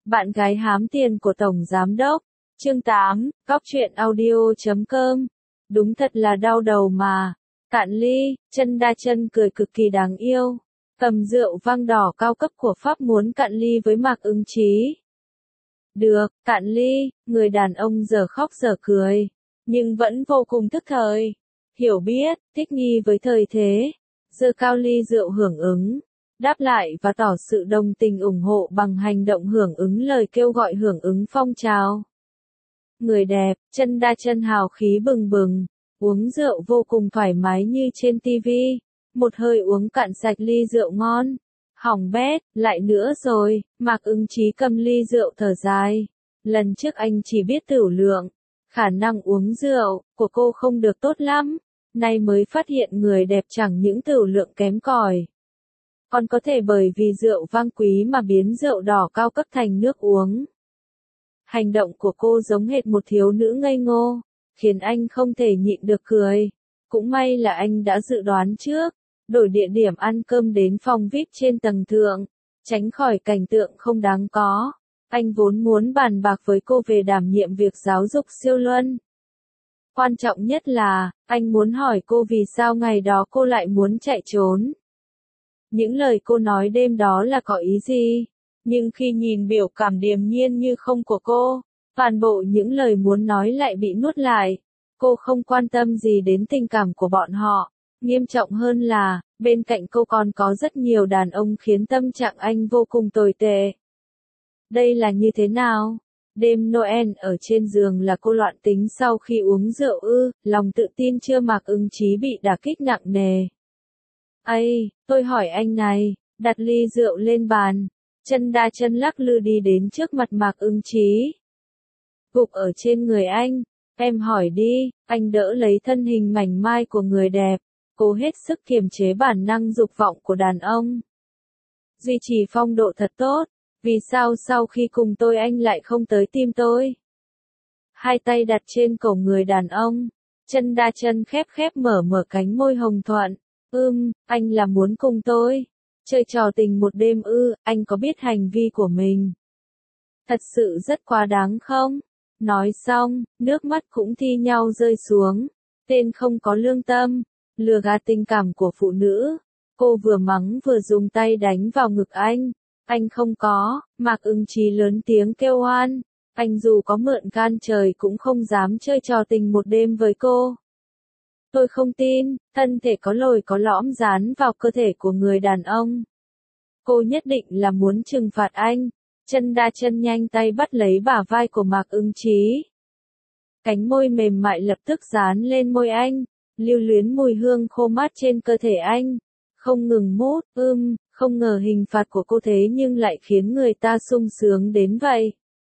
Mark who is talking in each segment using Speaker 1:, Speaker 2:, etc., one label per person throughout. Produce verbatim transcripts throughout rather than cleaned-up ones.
Speaker 1: Bạn gái hám tiền của Tổng Giám Đốc. Chương tám, Cóc truyện audio chấm com. Đúng thật là đau đầu mà. Cạn ly, Chân Đa Chân cười cực kỳ đáng yêu. Cầm rượu vang đỏ cao cấp của Pháp muốn cạn ly với Mạc Ứng Chí. Được, cạn ly, người đàn ông giờ khóc giờ cười. Nhưng vẫn vô cùng thức thời. Hiểu biết, thích nghi với thời thế. Giơ cao ly rượu hưởng ứng. Đáp lại và tỏ sự đồng tình ủng hộ bằng hành động hưởng ứng lời kêu gọi hưởng ứng phong trào. Người đẹp, Chân Đa Chân hào khí bừng bừng, uống rượu vô cùng thoải mái như trên tivi, một hơi uống cạn sạch ly rượu ngon. Hỏng bét, lại nữa rồi, Mạc Ứng Chí cầm ly rượu thở dài. Lần trước anh chỉ biết tửu lượng, khả năng uống rượu của cô không được tốt lắm, nay mới phát hiện người đẹp chẳng những tửu lượng kém cỏi, còn có thể bởi vì rượu vang quý mà biến rượu đỏ cao cấp thành nước uống. Hành động của cô giống hệt một thiếu nữ ngây ngô, khiến anh không thể nhịn được cười. Cũng may là anh đã dự đoán trước, đổi địa điểm ăn cơm đến phòng vi ai pi trên tầng thượng, tránh khỏi cảnh tượng không đáng có. Anh vốn muốn bàn bạc với cô về đảm nhiệm việc giáo dục siêu luân. Quan trọng nhất là, anh muốn hỏi cô vì sao ngày đó cô lại muốn chạy trốn. Những lời cô nói đêm đó là có ý gì? Nhưng khi nhìn biểu cảm điềm nhiên như không của cô, toàn bộ những lời muốn nói lại bị nuốt lại. Cô không quan tâm gì đến tình cảm của bọn họ. Nghiêm trọng hơn là, bên cạnh cô còn có rất nhiều đàn ông khiến tâm trạng anh vô cùng tồi tệ. Đây là như thế nào? Đêm Noel ở trên giường là cô loạn tính sau khi uống rượu ư, lòng tự tin chưa Mạc Ứng Chí bị đả kích nặng nề. Ây, tôi hỏi anh này, đặt ly rượu lên bàn. Chân Đa Chân lắc lư đi đến trước mặt Mạc Ứng Chí. Gục ở trên người anh, em hỏi đi, anh đỡ lấy thân hình mảnh mai của người đẹp, cố hết sức kiềm chế bản năng dục vọng của đàn ông. Duy trì phong độ thật tốt, vì sao sau khi cùng tôi anh lại không tới tim tôi? Hai tay đặt trên cổ người đàn ông, Chân Đa Chân khép khép mở mở cánh môi hồng thuận. Ưm, anh là muốn cùng tôi chơi trò tình một đêm ư, anh có biết hành vi của mình thật sự rất quá đáng không? Nói xong, nước mắt cũng thi nhau rơi xuống. Tên không có lương tâm, lừa gạt tình cảm của phụ nữ. Cô vừa mắng vừa dùng tay đánh vào ngực anh. Anh không có, Mạc Ứng Chí lớn tiếng kêu oan. Anh dù có mượn can trời cũng không dám chơi trò tình một đêm với cô. Tôi không tin, thân thể có lồi có lõm dán vào cơ thể của người đàn ông. Cô nhất định là muốn trừng phạt anh. Chân Đa Chân nhanh tay bắt lấy bả vai của Mạc Ứng Chí. Cánh môi mềm mại lập tức dán lên môi anh, lưu luyến mùi hương khô mát trên cơ thể anh. Không ngừng mút, ưm, không ngờ hình phạt của cô thế nhưng lại khiến người ta sung sướng đến vậy.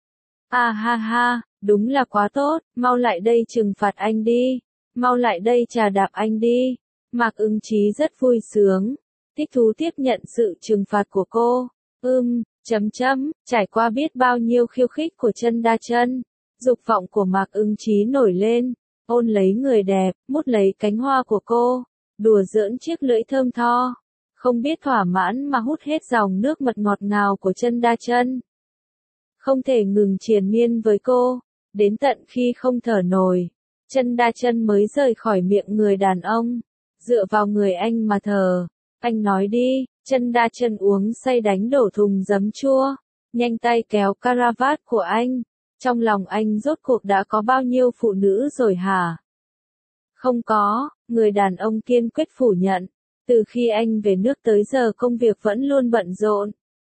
Speaker 1: À ha ha, đúng là quá tốt, mau lại đây trừng phạt anh đi. Mau lại đây trà đạp anh đi. Mạc Ứng Chí rất vui sướng, thích thú tiếp nhận sự trừng phạt của cô. Ưm, chấm chấm, trải qua biết bao nhiêu khiêu khích của Chân Đa Chân, dục vọng của Mạc Ứng Chí nổi lên, ôn lấy người đẹp, mút lấy cánh hoa của cô, đùa giỡn chiếc lưỡi thơm tho, không biết thỏa mãn mà hút hết dòng nước mật ngọt ngào của Chân Đa Chân. Không thể ngừng triền miên với cô, đến tận khi không thở nổi. Chân Đa Chân mới rời khỏi miệng người đàn ông, dựa vào người anh mà thở. Anh nói đi. Chân Đa Chân uống say đánh đổ thùng giấm chua, nhanh tay kéo caravat của anh. Trong lòng anh rốt cuộc đã có bao nhiêu phụ nữ rồi hả? Không có, người đàn ông kiên quyết phủ nhận. Từ khi anh về nước tới giờ công việc vẫn luôn bận rộn.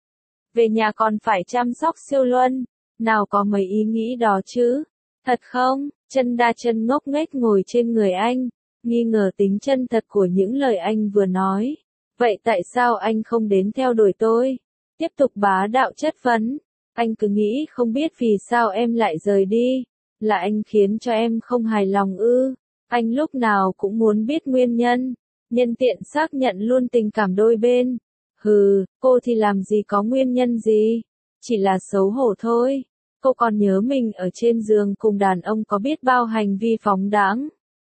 Speaker 1: Về nhà còn phải chăm sóc siêu luân, nào có mấy ý nghĩ đó chứ? Thật không? Chân Đa Chân ngốc nghếch ngồi trên người anh, nghi ngờ tính chân thật của những lời anh vừa nói. Vậy tại sao anh không đến theo đuổi tôi? Tiếp tục bá đạo chất vấn. Anh cứ nghĩ không biết vì sao em lại rời đi. Là anh khiến cho em không hài lòng ư? Anh lúc nào cũng muốn biết nguyên nhân. Nhân tiện xác nhận luôn tình cảm đôi bên. Hừ, cô thì làm gì có nguyên nhân gì? Chỉ là xấu hổ thôi. Cô còn nhớ mình ở trên giường cùng đàn ông có biết bao hành vi phóng đãng.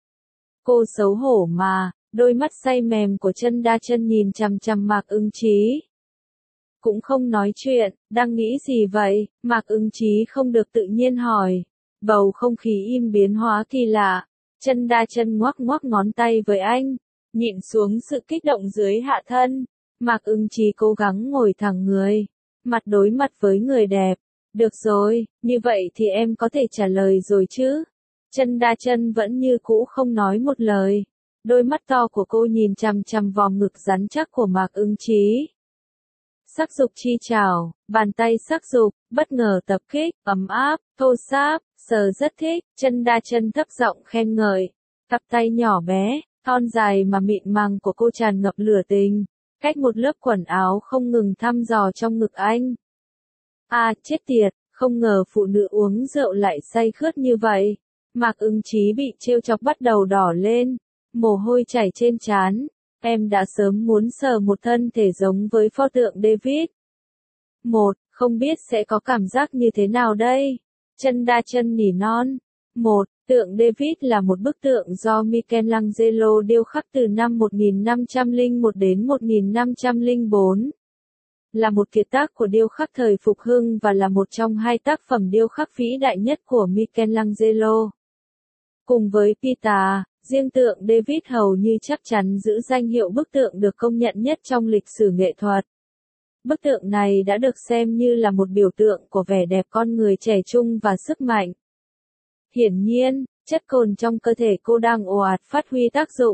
Speaker 1: Cô xấu hổ mà. Đôi mắt say mềm của Chân Đa Chân nhìn chằm chằm Mạc Ứng Chí. cũng không nói chuyện, đang nghĩ gì vậy? Mạc Ứng Chí không được tự nhiên hỏi. Bầu không khí im biến hóa kỳ lạ. Chân Đa Chân ngoắc ngoắc ngón tay với anh, nhịn xuống sự kích động dưới hạ thân. Mạc Ứng Chí cố gắng ngồi thẳng người, mặt đối mặt với người đẹp. Được rồi, như vậy thì em có thể trả lời rồi chứ? Chân Đa Chân vẫn như cũ không nói một lời. Đôi mắt to của cô nhìn chằm chằm vòng ngực rắn chắc của Mạc Ứng Chí. Sắc dục chi trào, bàn tay sắc dục, bất ngờ tập kích, ấm áp, thô ráp, sờ rất thích. Chân Đa Chân thấp giọng khen ngợi. Cặp tay nhỏ bé, thon dài mà mịn màng của cô tràn ngập lửa tình, cách một lớp quần áo không ngừng thăm dò trong ngực anh. À, chết tiệt, không ngờ phụ nữ uống rượu lại say khướt như vậy. Mạc Ứng Chí bị trêu chọc bắt đầu đỏ lên, mồ hôi chảy trên trán. Em đã sớm muốn sờ một thân thể giống với pho tượng David. Một, không biết sẽ có cảm giác như thế nào đây? Chân Đa Chân nỉ non. Một, tượng David là một bức tượng do Michelangelo điêu khắc từ năm một nghìn năm trăm lẻ một đến một nghìn năm trăm lẻ bốn. Là một kiệt tác của điêu khắc thời Phục Hưng và là một trong hai tác phẩm điêu khắc vĩ đại nhất của Michelangelo. Cùng với Pita, riêng tượng David hầu như chắc chắn giữ danh hiệu bức tượng được công nhận nhất trong lịch sử nghệ thuật. Bức tượng này đã được xem như là một biểu tượng của vẻ đẹp con người trẻ trung và sức mạnh. Hiển nhiên, chất cồn trong cơ thể cô đang ồ ạt phát huy tác dụng.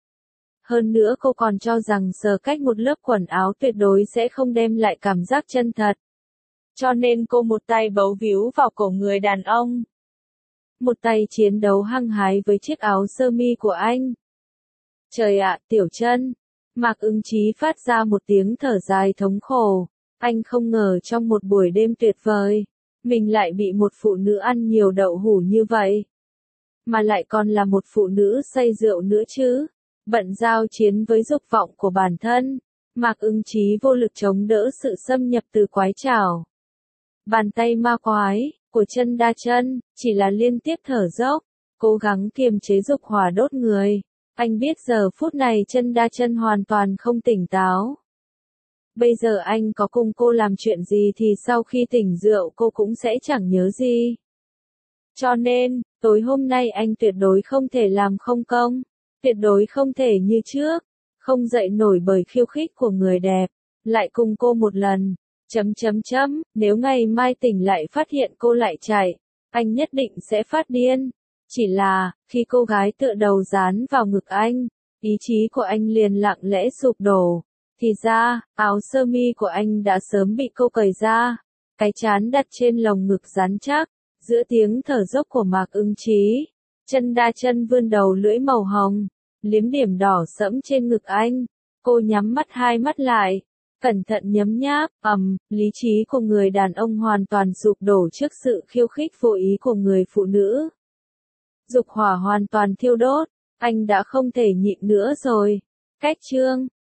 Speaker 1: Hơn nữa cô còn cho rằng sờ cách một lớp quần áo tuyệt đối sẽ không đem lại cảm giác chân thật. Cho nên cô một tay bấu víu vào cổ người đàn ông. Một tay chiến đấu hăng hái với chiếc áo sơ mi của anh. Trời ạ, Tiểu Chân! Mạc Ứng Chí phát ra một tiếng thở dài thống khổ. Anh không ngờ trong một buổi đêm tuyệt vời, mình lại bị một phụ nữ ăn nhiều đậu hũ như vậy. Mà lại còn là một phụ nữ say rượu nữa chứ. Bận giao chiến với dục vọng của bản thân, Mạc Ứng Chí vô lực chống đỡ sự xâm nhập từ quái trảo. Bàn tay ma quái của Chân Đa Chân chỉ là liên tiếp thở dốc, cố gắng kiềm chế dục hỏa đốt người. Anh biết giờ phút này Chân Đa Chân hoàn toàn không tỉnh táo. Bây giờ anh có cùng cô làm chuyện gì thì sau khi tỉnh rượu cô cũng sẽ chẳng nhớ gì. Cho nên, tối hôm nay anh tuyệt đối không thể làm không công. Tuyệt đối không thể như trước, không dậy nổi bởi khiêu khích của người đẹp, lại cùng cô một lần, chấm chấm chấm, nếu ngày mai tỉnh lại phát hiện cô lại chạy, anh nhất định sẽ phát điên. Chỉ là, khi cô gái tựa đầu dán vào ngực anh, ý chí của anh liền lặng lẽ sụp đổ, thì ra, áo sơ mi của anh đã sớm bị cô cởi ra, cái trán đặt trên lồng ngực rắn chắc, giữa tiếng thở dốc của Mạc Ứng Chí. Chân Đa Chân vươn đầu lưỡi màu hồng, liếm điểm đỏ sẫm trên ngực anh. Cô nhắm mắt hai mắt lại, cẩn thận nhấm nháp, ầm, lý trí của người đàn ông hoàn toàn sụp đổ trước sự khiêu khích vô ý của người phụ nữ. Dục hỏa hoàn toàn thiêu đốt, anh đã không thể nhịn nữa rồi. Cách chương